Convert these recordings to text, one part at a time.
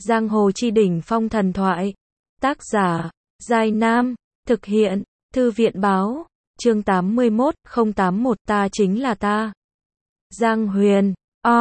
Giang hồ chi đỉnh phong thần thoại. Tác giả, Giai Nam. Thực hiện, Thư viện báo. Chương 81, 081 ta chính là ta. Giang Huyền,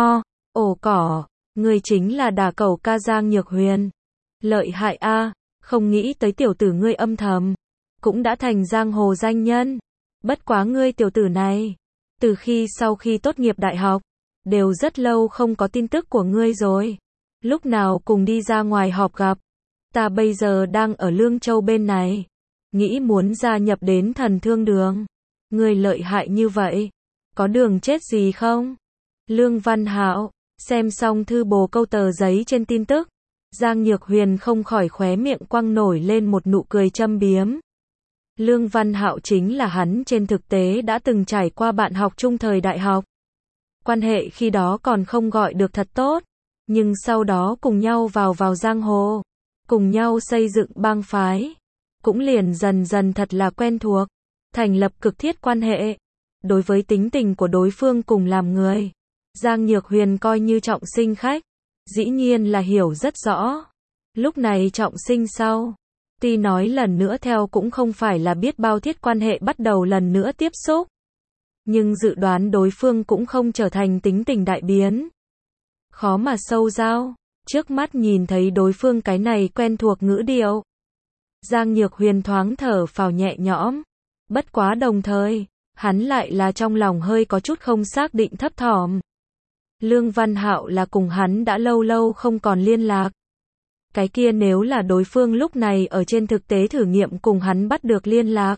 ổ cỏ, người chính là đả cẩu ca Giang Nhược Huyền. Lợi hại a, không nghĩ tới tiểu tử ngươi âm thầm, cũng đã thành giang hồ danh nhân. Bất quá ngươi tiểu tử này, từ sau khi tốt nghiệp đại học, đều rất lâu không có tin tức của ngươi rồi. Lúc nào cùng đi ra ngoài họp gặp, ta bây giờ đang ở Lương Châu bên này, nghĩ muốn gia nhập đến Thần Thương Đường. Ngươi lợi hại như vậy, có đường chết gì không? Lương Văn Hạo, xem xong thư bồ câu tờ giấy trên tin tức, Giang Nhược Huyền không khỏi khóe miệng quăng nổi lên một nụ cười châm biếm. Lương Văn Hạo chính là hắn trên thực tế đã từng trải qua bạn học chung thời đại học. Quan hệ khi đó còn không gọi được thật tốt, nhưng sau đó cùng nhau vào giang hồ, cùng nhau xây dựng bang phái, cũng liền dần dần thật là quen thuộc, thành lập cực thiết quan hệ. Đối với tính tình của đối phương cùng làm người, Giang Nhược Huyền coi như trọng sinh khách, dĩ nhiên là hiểu rất rõ. Lúc này trọng sinh sau, tuy nói lần nữa theo cũng không phải là biết bao thiết quan hệ bắt đầu lần nữa tiếp xúc, nhưng dự đoán đối phương cũng không trở thành tính tình đại biến, khó mà sâu giao. Trước mắt nhìn thấy đối phương cái này quen thuộc ngữ điệu, Giang Nhược Huyền thoáng thở phào nhẹ nhõm. Bất quá đồng thời, hắn lại là trong lòng hơi có chút không xác định thấp thỏm. Lương Văn Hạo là cùng hắn đã lâu lâu không còn liên lạc. Cái kia nếu là đối phương lúc này ở trên thực tế thử nghiệm cùng hắn bắt được liên lạc,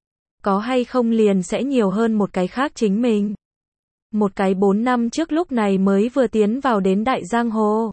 có hay không liền sẽ nhiều hơn một cái khác chính mình. Một cái 4 năm trước lúc này mới vừa tiến vào đến đại giang hồ,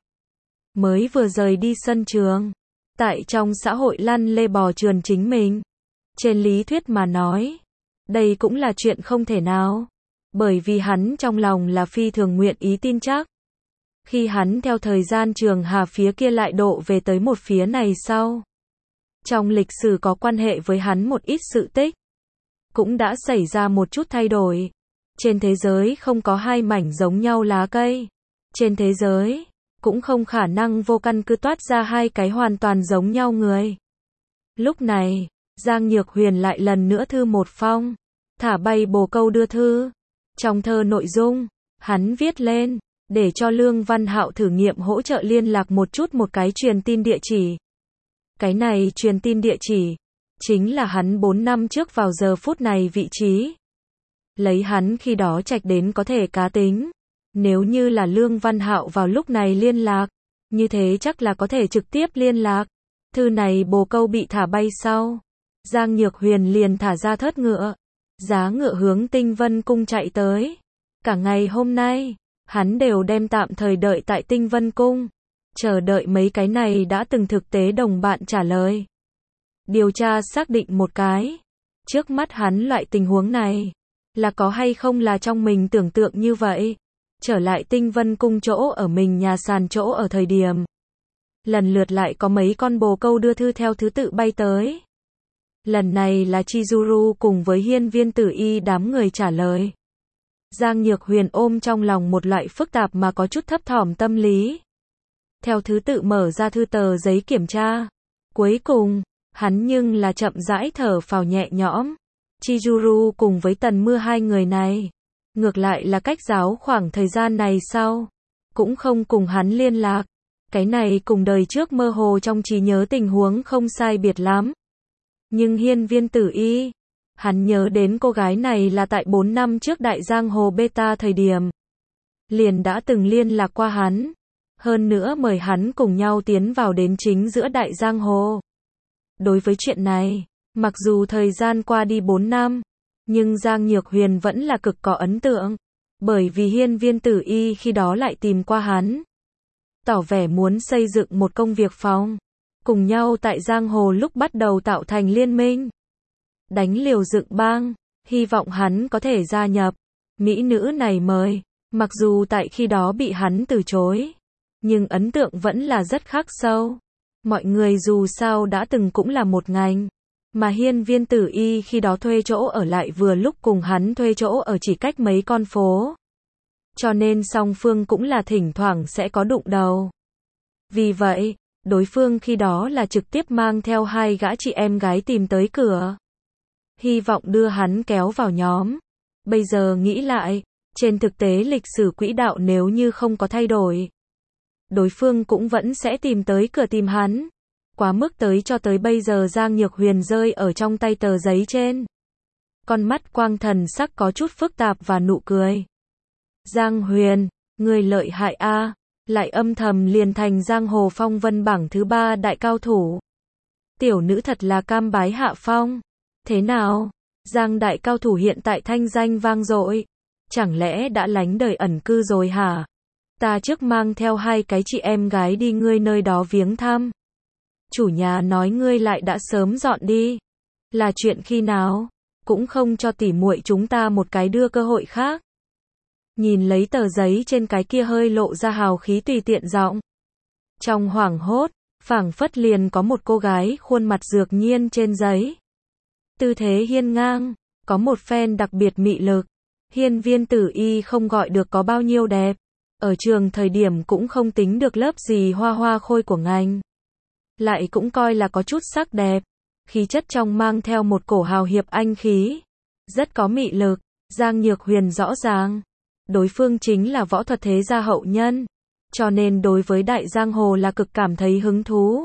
mới vừa rời đi sân trường, tại trong xã hội lăn lê bò trườn chính mình. Trên lý thuyết mà nói, đây cũng là chuyện không thể nào, bởi vì hắn trong lòng là phi thường nguyện ý tin chắc. Khi hắn theo thời gian trường hà phía kia lại độ về tới một phía này sau, trong lịch sử có quan hệ với hắn một ít sự tích, cũng đã xảy ra một chút thay đổi. Trên thế giới không có hai mảnh giống nhau lá cây. Trên thế giới, cũng không khả năng vô căn cứ toát ra hai cái hoàn toàn giống nhau người. Lúc này, Giang Nhược Huyền lại lần nữa thư một phong, thả bay bồ câu đưa thư. Trong thơ nội dung, hắn viết lên, để cho Lương Văn Hạo thử nghiệm hỗ trợ liên lạc một chút một cái truyền tin địa chỉ. Cái này truyền tin địa chỉ, chính là hắn 4 năm trước vào giờ phút này vị trí. Lấy hắn khi đó trạch đến có thể cá tính, nếu như là Lương Văn Hạo vào lúc này liên lạc, như thế chắc là có thể trực tiếp liên lạc. Thư này bồ câu bị thả bay sau, Giang Nhược Huyền liền thả ra thớt ngựa, giá ngựa hướng Tinh Vân Cung chạy tới. Cả ngày hôm nay, hắn đều đem tạm thời đợi tại Tinh Vân Cung, chờ đợi mấy cái này đã từng thực tế đồng bạn trả lời. Điều tra xác định một cái, trước mắt hắn loại tình huống này, là có hay không là trong mình tưởng tượng như vậy. Trở lại Tinh Vân Cung chỗ ở mình nhà sàn chỗ ở thời điểm, lần lượt lại có mấy con bồ câu đưa thư theo thứ tự bay tới. Lần này là Chizuru cùng với Hiên Viên Tử Y đám người trả lời. Giang Nhược Huyền ôm trong lòng một loại phức tạp mà có chút thấp thỏm tâm lý. Theo thứ tự mở ra thư tờ giấy kiểm tra. Cuối cùng, hắn nhưng là chậm rãi thở phào nhẹ nhõm. Chizuru cùng với Tần Mưa hai người này, ngược lại là cách giáo khoảng thời gian này sau, cũng không cùng hắn liên lạc. Cái này cùng đời trước mơ hồ trong trí nhớ tình huống không sai biệt lắm. Nhưng Hiên Viên Tử Y, hắn nhớ đến cô gái này là tại 4 năm trước đại giang hồ beta thời điểm, liền đã từng liên lạc qua hắn. Hơn nữa mời hắn cùng nhau tiến vào đến chính giữa đại giang hồ. Đối với chuyện này, mặc dù thời gian qua đi 4 năm, nhưng Giang Nhược Huyền vẫn là cực có ấn tượng, bởi vì Hiên Viên Tử Y khi đó lại tìm qua hắn, tỏ vẻ muốn xây dựng một công việc phòng, cùng nhau tại giang hồ lúc bắt đầu tạo thành liên minh, đánh liều dựng bang, hy vọng hắn có thể gia nhập. Mỹ nữ này mời, mặc dù tại khi đó bị hắn từ chối, nhưng ấn tượng vẫn là rất khắc sâu. Mọi người dù sao đã từng cũng là một ngành, mà Hiên Viên Tử Y khi đó thuê chỗ ở lại vừa lúc cùng hắn thuê chỗ ở chỉ cách mấy con phố. Cho nên song phương cũng là thỉnh thoảng sẽ có đụng đầu. Vì vậy, Đối phương khi đó là trực tiếp mang theo 2 gã chị em gái tìm tới cửa. Hy vọng đưa hắn kéo vào nhóm. Bây giờ nghĩ lại, trên thực tế lịch sử quỹ đạo nếu như không có thay đổi, đối phương cũng vẫn sẽ tìm tới cửa tìm hắn. Quá mức tới cho tới bây giờ Giang Nhược Huyền rơi ở trong tay tờ giấy trên. Con mắt Quang thần sắc có chút phức tạp và nụ cười. Giang Huyền, người lợi hại a, lại âm thầm liền thành giang hồ phong vân bảng thứ 3 đại cao thủ. Tiểu nữ thật là cam bái hạ phong. Thế nào? Giang đại cao thủ hiện tại thanh danh vang dội. Chẳng lẽ đã lánh đời ẩn cư rồi hả? Ta trước mang theo 2 cái chị em gái đi ngươi nơi đó viếng thăm. Chủ nhà nói ngươi lại đã sớm dọn đi. Là chuyện khi nào? Cũng không cho tỉ muội chúng ta một cái đưa cơ hội khác. Nhìn lấy tờ giấy trên cái kia hơi lộ ra hào khí tùy tiện giọng. Trong hoảng hốt, phảng phất liền có một cô gái khuôn mặt dược nhiên trên giấy. Tư thế hiên ngang, có một phen đặc biệt mị lực. Hiên Viên Tử Y không gọi được có bao nhiêu đẹp. Ở trường thời điểm cũng không tính được lớp gì hoa hoa khôi của ngành. Lại cũng coi là có chút sắc đẹp. Khí chất trong mang theo một cổ hào hiệp anh khí. Rất có mị lực. Giang Nhược Huyền rõ ràng. Đối phương chính là võ thuật thế gia hậu nhân. Cho nên đối với Đại Giang Hồ là cực cảm thấy hứng thú.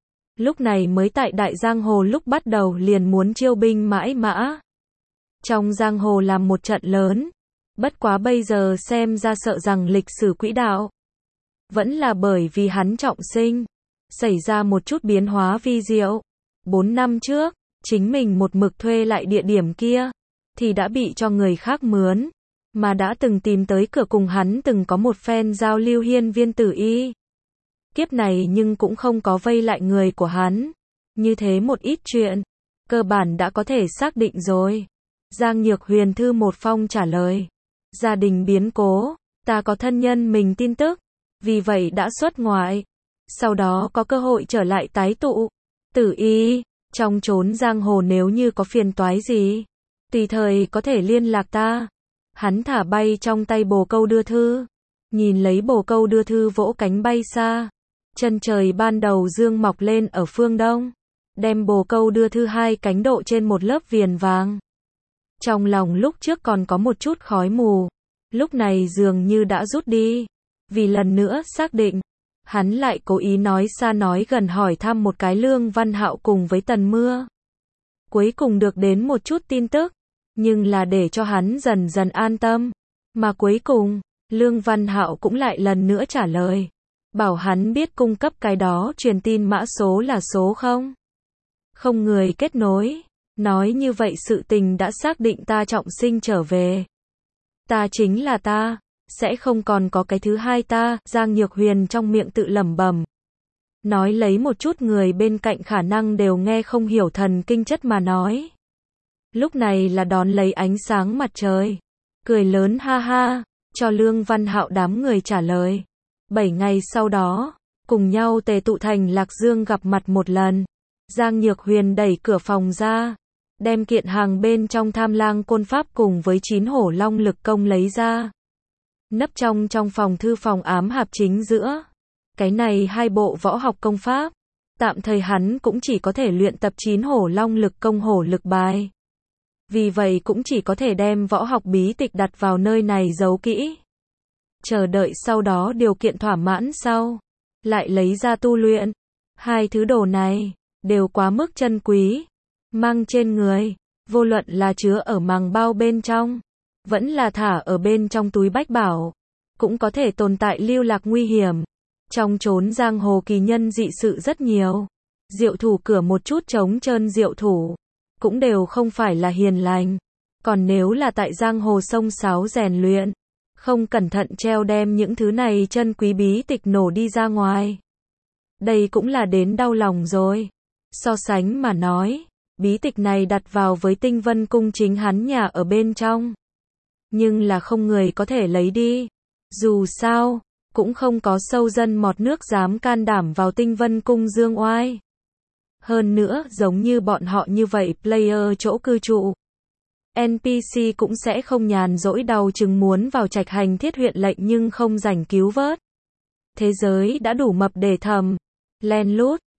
Lúc này mới tại Đại Giang Hồ lúc bắt đầu liền muốn chiêu binh mãi mã. Trong Giang Hồ làm một trận lớn. Bất quá bây giờ xem ra sợ rằng lịch sử quỹ đạo. Vẫn là bởi vì hắn trọng sinh. Xảy ra một chút biến hóa vi diệu. 4 năm trước, chính mình một mực thuê lại địa điểm kia. Thì đã bị cho người khác mướn. Mà đã từng tìm tới cửa cùng hắn từng có một phen giao lưu Hiên Viên Tử Y. Kiếp này nhưng cũng không có vây lại người của hắn. Như thế một ít chuyện. Cơ bản đã có thể xác định rồi. Giang Nhược Huyền thư một phong trả lời. Gia đình biến cố. Ta có thân nhân mình tin tức. Vì vậy đã xuất ngoại. Sau đó có cơ hội trở lại tái tụ. Tử Y. Trong chốn giang hồ nếu như có phiền toái gì. Tùy thời có thể liên lạc ta. Hắn thả bay trong tay bồ câu đưa thư. Nhìn lấy bồ câu đưa thư vỗ cánh bay xa. Chân trời ban đầu dương mọc lên ở phương đông. Đem bồ câu đưa thư 2 cánh độ trên một lớp viền vàng. Trong lòng lúc trước còn có một chút khói mù. Lúc này dường như đã rút đi. Vì lần nữa xác định. Hắn lại cố ý nói xa nói gần hỏi thăm một cái Lương Văn Hạo cùng với Tần Mưa. Cuối cùng được đến một chút tin tức. Nhưng là để cho hắn dần dần an tâm. Mà cuối cùng, Lương Văn Hạo cũng lại lần nữa trả lời. Bảo hắn biết cung cấp cái đó truyền tin mã số là số 0. Không người kết nối. Nói như vậy sự tình đã xác định ta trọng sinh trở về. Ta chính là ta. Sẽ không còn có cái thứ hai ta. Giang Nhược Huyền trong miệng tự lẩm bẩm. Nói lấy một chút người bên cạnh khả năng đều nghe không hiểu thần kinh chất mà nói. Lúc này là đón lấy ánh sáng mặt trời. Cười lớn ha ha. Cho Lương Văn Hạo đám người trả lời. 7 ngày sau đó, cùng nhau tề tụ thành Lạc Dương gặp mặt một lần. Giang Nhược Huyền đẩy cửa phòng ra. Đem kiện hàng bên trong Tham Lang Côn Pháp cùng với 9 hổ long lực công lấy ra. Nấp trong phòng thư phòng ám hạp chính giữa. Cái này 2 bộ võ học công pháp. Tạm thời hắn cũng chỉ có thể luyện tập 9 hổ long lực công hổ lực bài. Vì vậy cũng chỉ có thể đem võ học bí tịch đặt vào nơi này giấu kỹ. Chờ đợi sau đó điều kiện thỏa mãn sau. Lại lấy ra tu luyện. 2 thứ đồ này, đều quá mức chân quý. Mang trên người, vô luận là chứa ở màng bao bên trong. Vẫn là thả ở bên trong túi bách bảo. Cũng có thể tồn tại lưu lạc nguy hiểm. Trong chốn giang hồ kỳ nhân dị sự rất nhiều. Diệu thủ cửa một chút trống trơn diệu thủ. Cũng đều không phải là hiền lành. Còn nếu là tại giang hồ sông sáo rèn luyện. Không cẩn thận treo đem những thứ này chân quý bí tịch nổ đi ra ngoài. Đây cũng là đến đau lòng rồi. So sánh mà nói. Bí tịch này đặt vào với Tinh Vân Cung chính hắn nhà ở bên trong. Nhưng là không người có thể lấy đi. Dù sao, cũng không có sâu dân mọt nước dám can đảm vào Tinh Vân Cung dương oai. Hơn nữa, giống như bọn họ như vậy, player chỗ cư trụ. NPC cũng sẽ không nhàn rỗi đầu chừng muốn vào trạch hành thiết huyện lệnh nhưng không rảnh cứu vớt. Thế giới đã đủ mập để thầm. Len lút.